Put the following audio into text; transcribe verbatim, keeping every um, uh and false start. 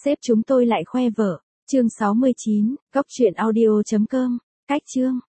Sếp chúng tôi lại khoe vợ. Chương sáu mươi chín, cóc truyện audio chấm com. Cách chương